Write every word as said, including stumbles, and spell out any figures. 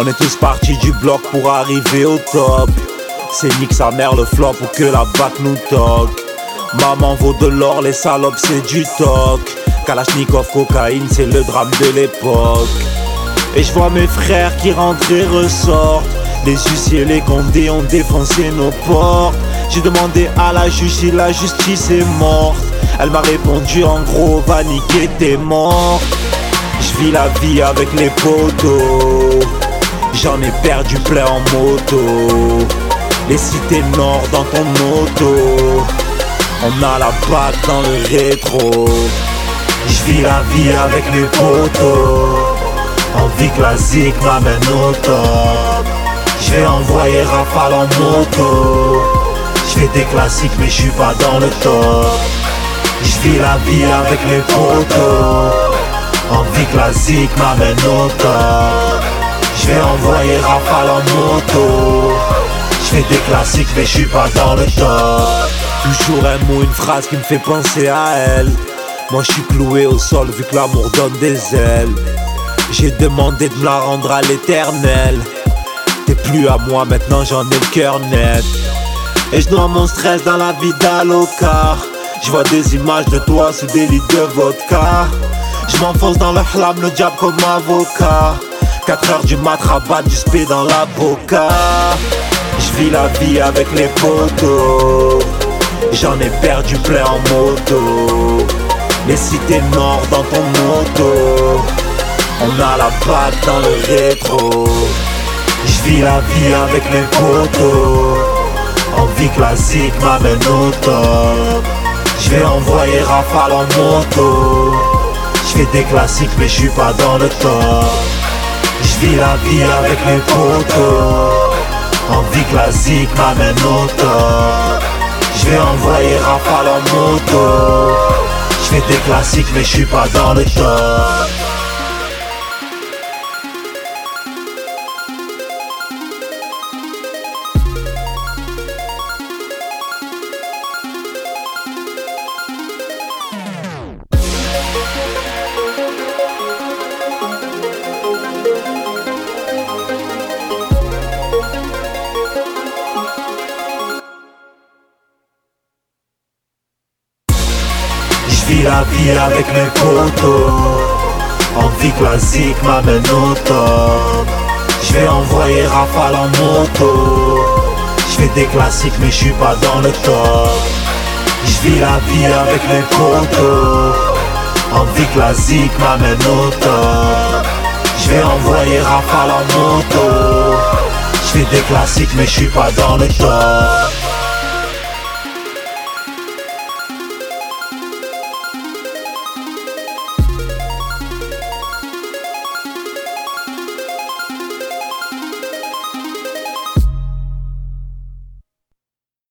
On est tous partis du bloc pour arriver au top. C'est nique sa mère le flop ou que la bac nous toque. Maman vaut de l'or, les salopes c'est du toc. Kalachnikov, cocaïne, c'est le drame de l'époque. Et je vois mes frères qui rentrent et ressortent. Les huissiers, les condés ont défoncé nos portes. J'ai demandé à la juge si la justice est morte. Elle m'a répondu en gros, va niquer tes morts. Je vis la vie avec les poteaux. J'en ai perdu plein en moto. Les cités nord dans ton auto. On a la bague dans le rétro. Je vis la vie avec les poteaux. Envie que la zik m'amène au top. Je vais envoyer Rafale en moto. Je fais des classiques mais je suis pas dans le top. Je vis la vie avec les poteaux. Envie que la zik m'amène au top. Je vais envoyer Rafale en moto. Je fais des classiques mais je suis pas dans le top. Toujours un mot, une phrase qui me fait penser à elle. Moi je suis cloué au sol vu que l'amour donne des ailes. J'ai demandé de me la rendre à l'éternel. T'es plus à moi maintenant, j'en ai le cœur net. Et je noie mon stress dans la vie d'Aloca. Je vois des images de toi sous des litres de vodka. Je m'enfonce dans le hlam, le diable comme avocat. quatre heures du mat, rabat du spé dans la boca. Je vis la vie avec les poteaux. J'en ai perdu plein en moto. Les cités nord dans ton moto. On a la bague dans le rétro. Je vis la vie avec les poteaux. Envie que la zik m'amène au top. Je vais envoyer Rafale en moto. Je fais des classiques mais je suis pas dans le top. Je vis la vie avec les poteaux. Envie que la zik m'amène au top. Je vais envoyer Rafale en moto. Je fais des classiques mais je suis pas dans le top. Je vis la vie avec mes poteaux. Envie que la zik m'amène au top. Je vais envoyer Rafale en moto. Je fais des classiques mais je suis pas dans le top. Je vis la vie avec mes poteaux. Envie que la zik m'amène au top. Je vais envoyer Rafale en moto. Je fais des classiques mais je suis pas dans le top.